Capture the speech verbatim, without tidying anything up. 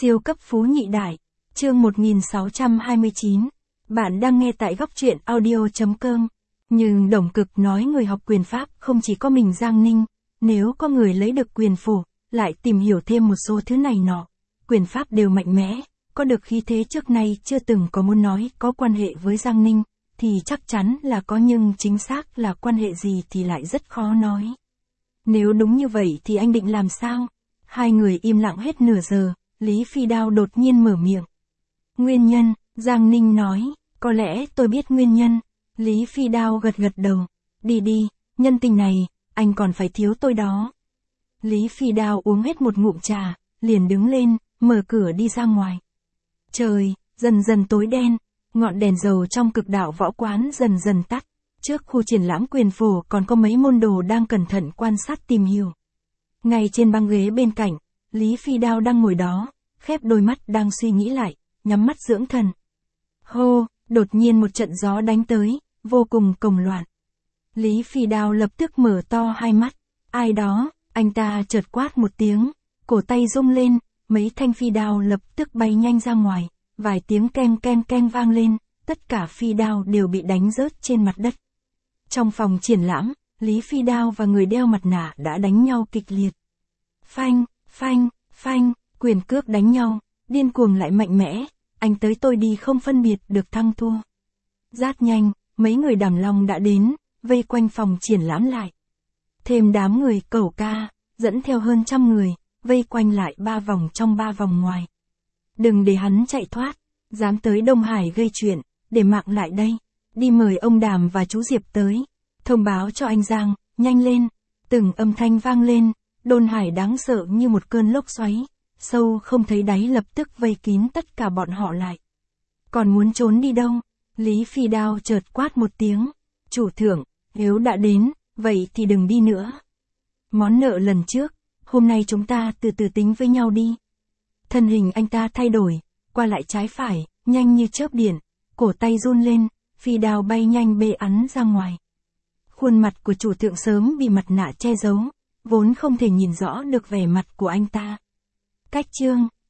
Siêu cấp phú nhị đại, chương một nghìn sáu trăm hai mươi chín. Bạn đang nghe tại góc truyện audio.com. Nhưng Đồng Cực nói người học quyền pháp không chỉ có mình Giang Ninh, nếu có người lấy được quyền phổ, lại tìm hiểu thêm một số thứ này nọ, quyền pháp đều mạnh mẽ, có được khí thế trước nay chưa từng có muốn nói có quan hệ với Giang Ninh, thì chắc chắn là có, nhưng chính xác là quan hệ gì thì lại rất khó nói. Nếu đúng như vậy thì anh định làm sao? Hai người im lặng hết nửa giờ, Lý Phi Đao đột nhiên mở miệng. Nguyên nhân, Giang Ninh nói, có lẽ tôi biết nguyên nhân. Lý Phi Đao gật gật đầu. Đi đi, nhân tình này, anh còn phải thiếu tôi đó. Lý Phi Đao uống hết một ngụm trà, liền đứng lên, mở cửa đi ra ngoài. Trời, dần dần tối đen, ngọn đèn dầu trong Cực Đạo Võ Quán dần dần tắt. Trước khu triển lãm quyền phổ còn có mấy môn đồ đang cẩn thận quan sát tìm hiểu. Ngay trên băng ghế bên cạnh, Lý Phi Đao đang ngồi đó, khép đôi mắt đang suy nghĩ lại, nhắm mắt dưỡng thần. Hô, đột nhiên một trận gió đánh tới, vô cùng cồng loạn. Lý Phi Đao lập tức mở to hai mắt. Ai đó, anh ta chợt quát một tiếng, cổ tay rung lên, mấy thanh phi đao lập tức bay nhanh ra ngoài, vài tiếng keng keng keng vang lên, tất cả phi đao đều bị đánh rớt trên mặt đất. Trong phòng triển lãm, Lý Phi Đao và người đeo mặt nạ đã đánh nhau kịch liệt. Phanh, phanh, phanh, quyền cước đánh nhau, điên cuồng lại mạnh mẽ, anh tới tôi đi không phân biệt được thắng thua. Rất nhanh, mấy người Đàm Long đã đến, vây quanh phòng triển lãm lại. Thêm đám người Cẩu Ca, dẫn theo hơn trăm người, vây quanh lại ba vòng trong ba vòng ngoài. Đừng để hắn chạy thoát, dám tới Đông Hải gây chuyện, để mạng lại đây. Đi mời ông Đàm và chú Diệp tới. Thông báo cho anh Giang, nhanh lên. Từng âm thanh vang lên, Đôn Hải đáng sợ như một cơn lốc xoáy, sâu không thấy đáy lập tức vây kín tất cả bọn họ lại. Còn muốn trốn đi đâu? Lý Phi Đao chợt quát một tiếng. Chủ thượng, nếu đã đến, vậy thì đừng đi nữa. Món nợ lần trước, hôm nay chúng ta từ từ tính với nhau đi. Thân hình anh ta thay đổi, qua lại trái phải, nhanh như chớp điện, cổ tay run lên, phi đao bay nhanh bê ắn ra ngoài. Khuôn mặt của chủ thượng sớm bị mặt nạ che giấu, vốn không thể nhìn rõ được vẻ mặt của anh ta. Cách chương